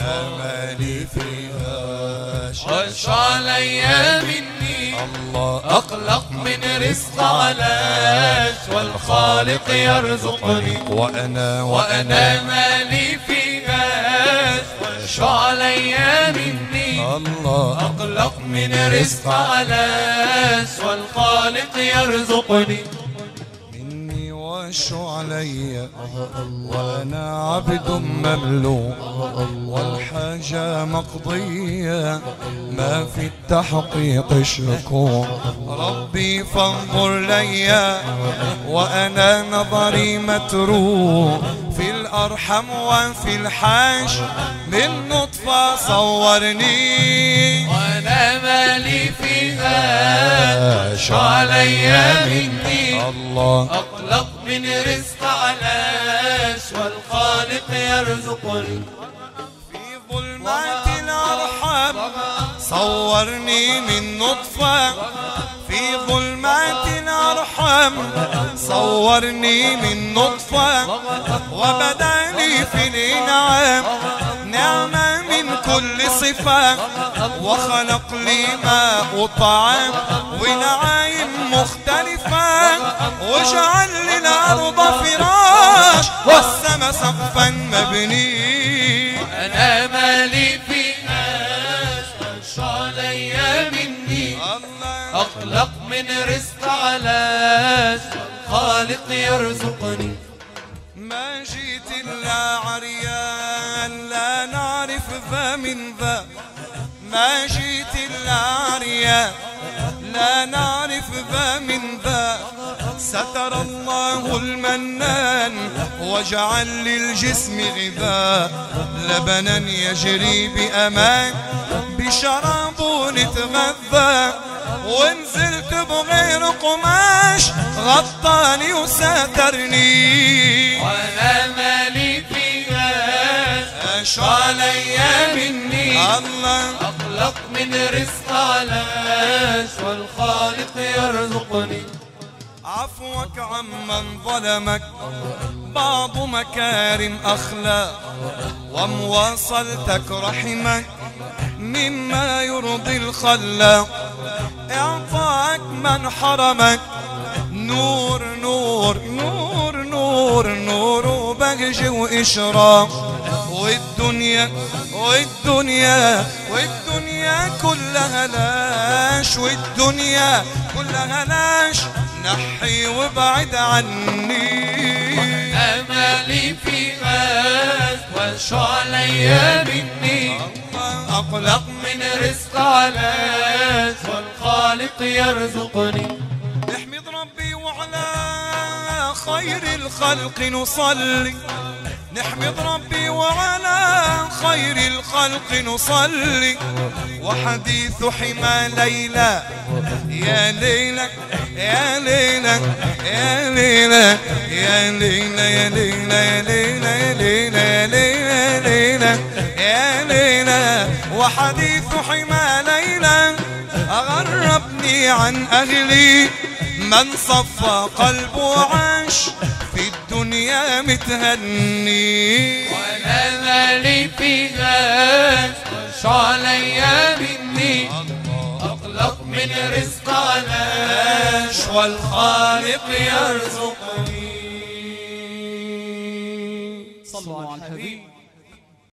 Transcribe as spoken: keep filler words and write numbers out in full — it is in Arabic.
مالي فيها وش علي مني الله أقلق من رزق علاش والخالق يرزقني وأنا وأنا مالي فيهاش وش علي مني الله أقلق من رزق علاش والخالق يرزقني مني وش علي وأنا عبد مملوك والحاجة مقضية ما في التحقيق شكو ربي فانظر لي وأنا نظري متروك في الأرحم وفي الحاج من نطفة صورني وأنا مالي فيها شو علي مني الله أقلق من رزق علاش والخالق يرزقني في ظلمات الأرحام صورني من نطفة في ظلمات الأرحام صورني من نطفة وبدا لي في الإنعام نعمة من كل صفة وخلق لي ماء وطعام ونعايم مختلفة وجعل لي الأرض فراش والسما سقفا مبني أنا مالي فيهاش وش علي مني أقلق من رزق علاش والخالق يرزقني ما جيت إلا عريان لا نعرف ذا من ذا ما جيت إلا عريان لا نعرف ذا من ذا ستر الله المنان وجعل للجسم غذاء لبنا يجري بأمان بشراب نتغذى ونزلت بغير قماش غطاني وساترني وأنا مالي فيهاش اش علي مني الله أقلق من رزق علاش والخالق يرزقني عفوك عمن ظلمك بعض مكارم أخلاق ومواصلتك رحمك مما يرضي الخلاق إعطاك من حرمك نور نور نور نور نور وبهج وإشراق والدنيا والدنيا والدنيا كلها لاش والدنيا كلها لاش نحي وابعد عني أمالي فيهاش وش علي مني أقلق من رزق علاش والخالق يرزقني نحمد ربي وعلى خير الخلق نصلي نحمد ربي وعلى خير الخلق نصلي وحديث حمى ليلى يا ليلى يا ليلى يا ليلى يا ليلى يا ليلى يا ليلى يا ليلى يا ليلى يا ليلى وحديث حمى ليلى أغربني عن أهلي من صفى قلبه عاش في الدنيا متهني وأنا مالي فيهاش وش علي مني أقلق من رزق علاش والخالق يرزقني